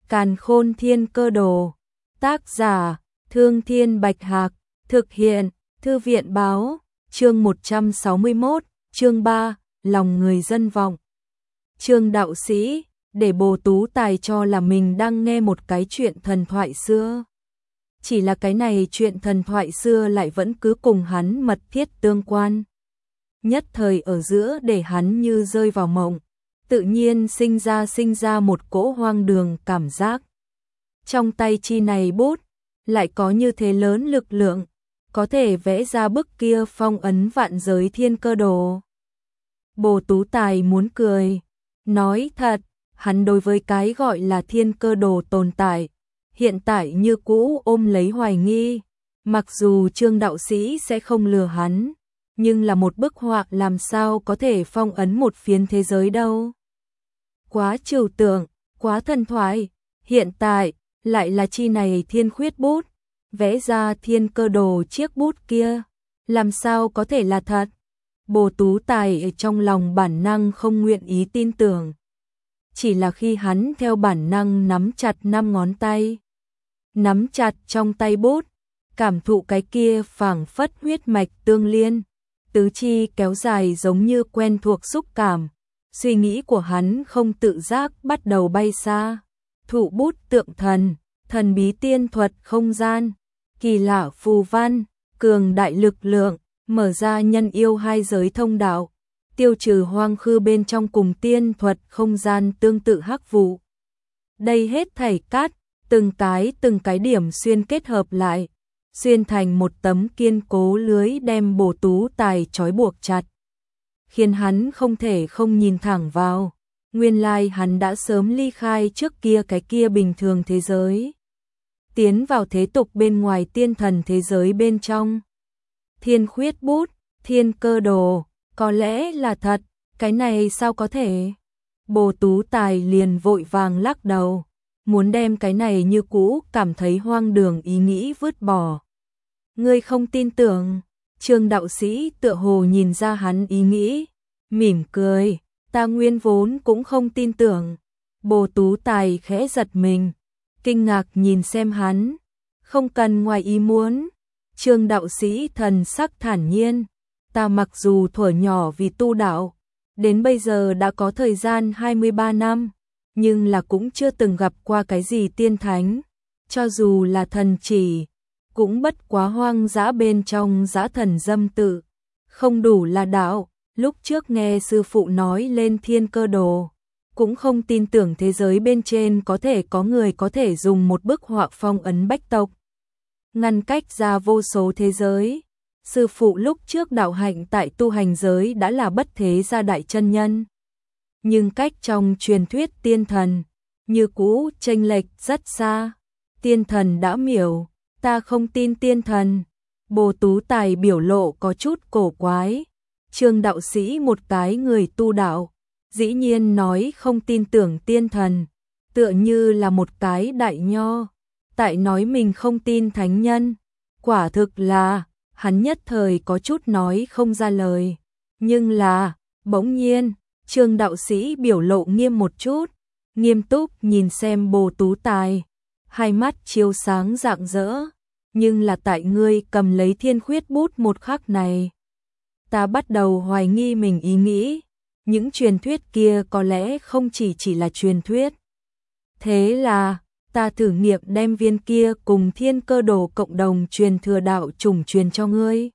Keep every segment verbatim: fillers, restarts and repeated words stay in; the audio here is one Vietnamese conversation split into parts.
Càn Khôn Thiên Cơ Đồ. Tác giả: Thương Thiên Bạch Hạc. Thực hiện: Thư viện Báo. Chương một trăm sáu mươi mốt, chương ba, lòng người dân vọng. Trương đạo sĩ, để Bồ Tú Tài cho là mình đang nghe một cái chuyện thần thoại xưa. Chỉ là cái này chuyện thần thoại xưa lại vẫn cứ cùng hắn mật thiết tương quan. Nhất thời ở giữa để hắn như rơi vào mộng, tự nhiên sinh ra sinh ra một cỗ hoang đường cảm giác. Trong tay chi này bút, lại có như thế lớn lực lượng, có thể vẽ ra bức kia phong ấn vạn giới thiên cơ đồ. Bồ Tú Tài muốn cười, nói thật, hắn đối với cái gọi là thiên cơ đồ tồn tại, hiện tại như cũ ôm lấy hoài nghi. Mặc dù Trương đạo sĩ sẽ không lừa hắn, nhưng là một bức họa làm sao có thể phong ấn một phiến thế giới đâu. Quá trừu tượng, quá thần thoại, hiện tại lại là chi này thiên khuyết bút, vẽ ra thiên cơ đồ chiếc bút kia, làm sao có thể là thật. Bồ Tú Tài ở trong lòng bản năng không nguyện ý tin tưởng. Chỉ là khi hắn theo bản năng nắm chặt năm ngón tay, nắm chặt trong tay bút, cảm thụ cái kia phảng phất huyết mạch tương liên, tứ chi kéo dài giống như quen thuộc xúc cảm, suy nghĩ của hắn không tự giác bắt đầu bay xa. Thụ bút tượng thần, thần bí tiên thuật không gian, kỳ lạ phù văn, cường đại lực lượng, mở ra nhân yêu hai giới thông đạo, tiêu trừ hoang khư bên trong cùng tiên thuật không gian tương tự hắc vụ. Đây hết thảy cát, từng cái từng cái điểm xuyên kết hợp lại, xuyên thành một tấm kiên cố lưới đem Bồ Tú Tài trói buộc chặt, khiến hắn không thể không nhìn thẳng vào. Nguyên lai hắn đã sớm ly khai trước kia cái kia bình thường thế giới, tiến vào thế tục bên ngoài tiên thần thế giới bên trong. Thiên khuyết bút, thiên cơ đồ, có lẽ là thật, cái này sao có thể? Bồ Tú Tài liền vội vàng lắc đầu, muốn đem cái này như cũ cảm thấy hoang đường ý nghĩ vứt bỏ. Ngươi không tin tưởng? Trương đạo sĩ tựa hồ nhìn ra hắn ý nghĩ, mỉm cười, ta nguyên vốn cũng không tin tưởng. Bồ Tú Tài khẽ giật mình, kinh ngạc nhìn xem hắn, không cần ngoài ý muốn. Trương đạo sĩ thần sắc thản nhiên, ta mặc dù thuở nhỏ vì tu đạo, đến bây giờ đã có thời gian hai mươi ba năm, nhưng là cũng chưa từng gặp qua cái gì tiên thánh, cho dù là thần chỉ, cũng bất quá hoang dã bên trong dã thần dâm tự, không đủ là đạo. Lúc trước nghe sư phụ nói lên thiên cơ đồ, cũng không tin tưởng thế giới bên trên có thể có người có thể dùng một bức họa phong ấn bách tộc, ngăn cách ra vô số thế giới. Sư phụ lúc trước đạo hạnh tại tu hành giới đã là bất thế gia đại chân nhân, nhưng cách trong truyền thuyết tiên thần, như cũ chênh lệch rất xa. Tiên thần đã miểu, ta không tin tiên thần. Bồ Tú Tài biểu lộ có chút cổ quái. Trương đạo sĩ một cái người tu đạo, dĩ nhiên nói không tin tưởng tiên thần, tựa như là một cái đại nho, tại nói mình không tin thánh nhân. Quả thực là, hắn nhất thời có chút nói không ra lời. Nhưng là, bỗng nhiên, Trương đạo sĩ biểu lộ nghiêm một chút, nghiêm túc nhìn xem Bồ Tú Tài, hai mắt chiếu sáng rạng rỡ. Nhưng là tại ngươi cầm lấy thiên khuyết bút một khắc này, ta bắt đầu hoài nghi mình ý nghĩ, những truyền thuyết kia có lẽ không chỉ chỉ là truyền thuyết. Thế là, ta thử nghiệm đem viên kia cùng thiên cơ đồ cộng đồng truyền thừa đạo chủng truyền cho ngươi.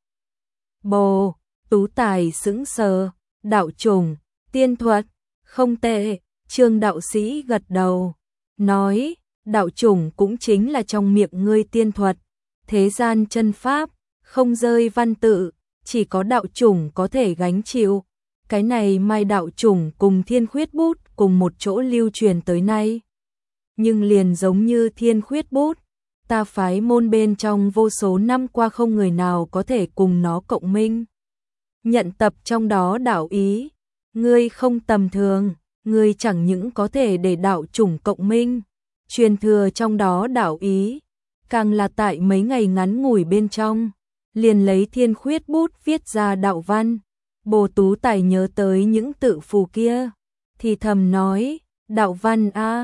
Bồ Tú Tài sững sờ, đạo chủng, tiên thuật, không tệ. Trương đạo sĩ gật đầu, nói, đạo chủng cũng chính là trong miệng ngươi tiên thuật, thế gian chân pháp, không rơi văn tự, chỉ có đạo chủng có thể gánh chịu. Cái này mai đạo chủng cùng thiên khuyết bút cùng một chỗ lưu truyền tới nay. Nhưng liền giống như thiên khuyết bút, ta phái môn bên trong vô số năm qua không người nào có thể cùng nó cộng minh, nhận tập trong đó đạo ý. Ngươi không tầm thường, ngươi chẳng những có thể để đạo chủng cộng minh, truyền thừa trong đó đạo ý, càng là tại mấy ngày ngắn ngủi bên trong, liền lấy thiên khuyết bút viết ra đạo văn. Bồ Tú Tài nhớ tới những tự phù kia, thì thầm nói, đạo văn a,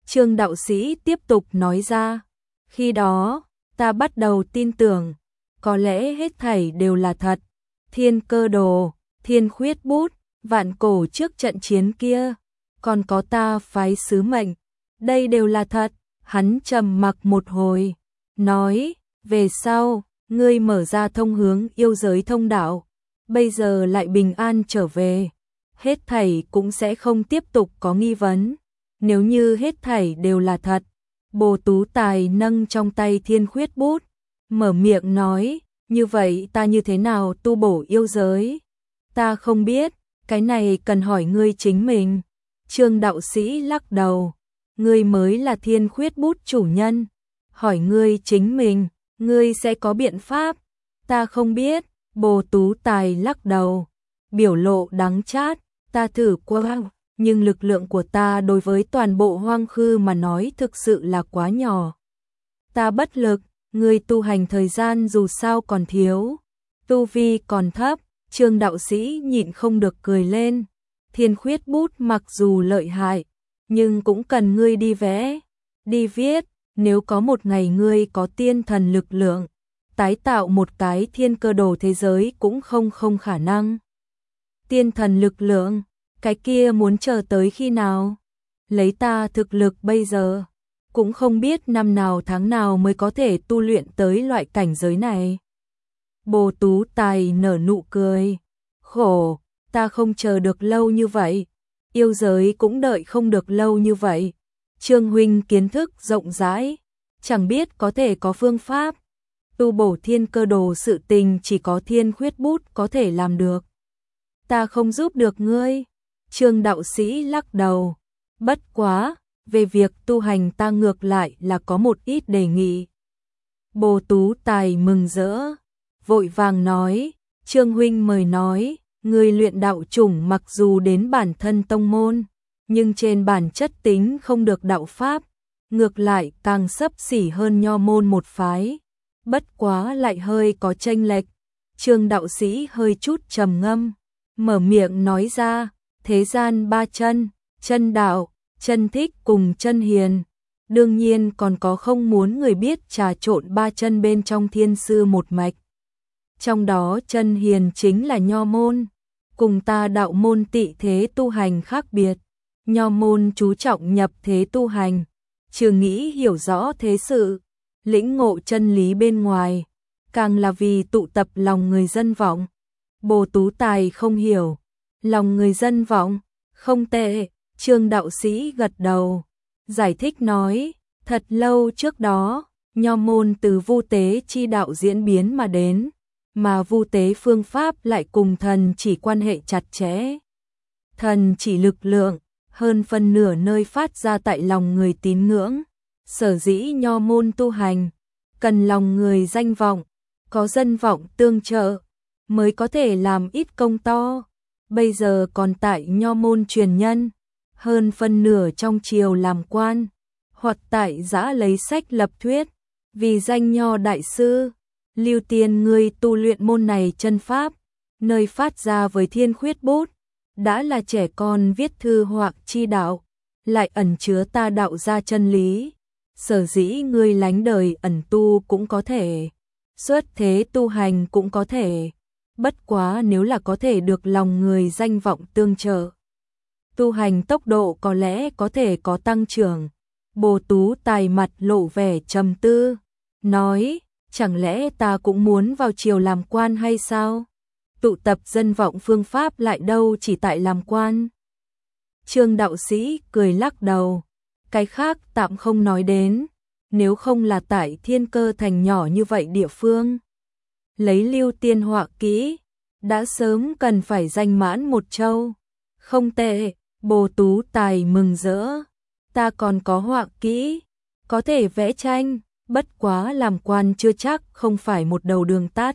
Trương đạo sĩ tiếp tục nói ra, khi đó, ta bắt đầu tin tưởng, có lẽ hết thảy đều là thật. Thiên cơ đồ, thiên khuyết bút, vạn cổ trước trận chiến kia, còn có ta phái sứ mệnh, đây đều là thật. Hắn trầm mặc một hồi, nói, về sau, ngươi mở ra thông hướng yêu giới thông đạo, bây giờ lại bình an trở về, hết thảy cũng sẽ không tiếp tục có nghi vấn. Nếu như hết thảy đều là thật, Bồ Tú Tài nâng trong tay thiên khuyết bút, mở miệng nói, như vậy ta như thế nào tu bổ yêu giới? Ta không biết, cái này cần hỏi ngươi chính mình. Trương đạo sĩ lắc đầu, ngươi mới là thiên khuyết bút chủ nhân, hỏi ngươi chính mình, ngươi sẽ có biện pháp. Ta không biết, Bồ Tú Tài lắc đầu, biểu lộ đắng chát, ta thử qua, nhưng lực lượng của ta đối với toàn bộ hoang khư mà nói thực sự là quá nhỏ. Ta bất lực, ngươi tu hành thời gian dù sao còn thiếu, tu vi còn thấp. Trương đạo sĩ nhịn không được cười lên, thiên khuyết bút mặc dù lợi hại, nhưng cũng cần ngươi đi vẽ, đi viết, nếu có một ngày ngươi có tiên thần lực lượng, tái tạo một cái thiên cơ đồ thế giới cũng không không khả năng. Tiên thần lực lượng, cái kia muốn chờ tới khi nào? Lấy ta thực lực bây giờ, cũng không biết năm nào tháng nào mới có thể tu luyện tới loại cảnh giới này. Bồ Tú Tài nở nụ cười, khổ, ta không chờ được lâu như vậy, yêu giới cũng đợi không được lâu như vậy. Trương huynh kiến thức rộng rãi, chẳng biết có thể có phương pháp. Tu bổ thiên cơ đồ sự tình chỉ có thiên khuyết bút có thể làm được. Ta không giúp được ngươi. Trương đạo sĩ lắc đầu, bất quá, về việc tu hành ta ngược lại là có một ít đề nghị. Bồ Tú Tài mừng rỡ, vội vàng nói, Trương huynh mời nói, người luyện đạo chủng mặc dù đến bản thân tông môn, nhưng trên bản chất tính không được đạo pháp, ngược lại càng xấp xỉ hơn nho môn một phái, bất quá lại hơi có chênh lệch. Trương đạo sĩ hơi chút trầm ngâm, mở miệng nói ra, thế gian ba chân, chân đạo, chân thích cùng chân hiền, đương nhiên còn có không muốn người biết trà trộn ba chân bên trong thiên sư một mạch. Trong đó chân hiền chính là nho môn, cùng ta đạo môn tị thế tu hành khác biệt. Nho môn chú trọng nhập thế tu hành, trừ nghĩ hiểu rõ thế sự, lĩnh ngộ chân lý bên ngoài, càng là vì tụ tập lòng người dân vọng. Bồ Tú Tài không hiểu, lòng người dân vọng, không tệ. Trương đạo sĩ gật đầu, giải thích nói, thật lâu trước đó, nho môn từ vu tế chi đạo diễn biến mà đến, mà vu tế phương pháp lại cùng thần chỉ quan hệ chặt chẽ. Thần chỉ lực lượng, hơn phân nửa nơi phát ra tại lòng người tín ngưỡng, sở dĩ nho môn tu hành, cần lòng người danh vọng, có dân vọng tương trợ, mới có thể làm ít công to. Bây giờ còn tại nho môn truyền nhân, hơn phân nửa trong triều làm quan, hoặc tại giã lấy sách lập thuyết, vì danh nho đại sư. Lưu Tiên ngươi tu luyện môn này chân pháp, nơi phát ra với thiên khuyết bút, đã là trẻ con viết thư hoặc chi đạo, lại ẩn chứa ta đạo ra chân lý. Sở dĩ ngươi lánh đời ẩn tu cũng có thể, xuất thế tu hành cũng có thể, bất quá nếu là có thể được lòng người danh vọng tương trợ, tu hành tốc độ có lẽ có thể có tăng trưởng. Bồ Tú Tài mặt lộ vẻ trầm tư, nói, chẳng lẽ ta cũng muốn vào triều làm quan hay sao? Tụ tập dân vọng phương pháp lại đâu chỉ tại làm quan. Trương đạo sĩ cười lắc đầu, cái khác tạm không nói đến, nếu không là tại Thiên Cơ thành nhỏ như vậy địa phương, lấy Lưu Tiên họa kỹ, đã sớm cần phải danh mãn một châu. Không tệ, Bồ Tú Tài mừng rỡ, ta còn có họa kỹ, có thể vẽ tranh, bất quá làm quan chưa chắc không phải một đầu đường tắt.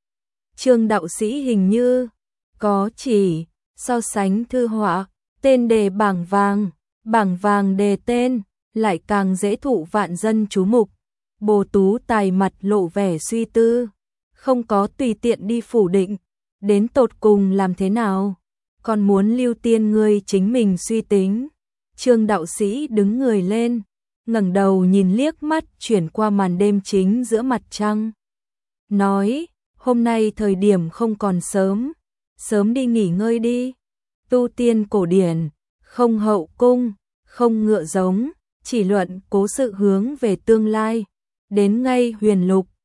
Trương đạo sĩ hình như có chỉ so sánh thư họa, tên đề bảng vàng, bảng vàng đề tên, lại càng dễ thụ vạn dân chú mục. Bồ Tú Tài mặt lộ vẻ suy tư, không có tùy tiện đi phủ định, đến tột cùng làm thế nào, còn muốn Lưu Tiên ngươi chính mình suy tính. Trương đạo sĩ đứng người lên, ngẩng đầu nhìn liếc mắt chuyển qua màn đêm chính giữa mặt trăng. Nói, hôm nay thời điểm không còn sớm, sớm đi nghỉ ngơi đi. Tu tiên cổ điển, không hậu cung, không ngựa giống, chỉ luận cố sự hướng về tương lai. Đến ngay huyền lục,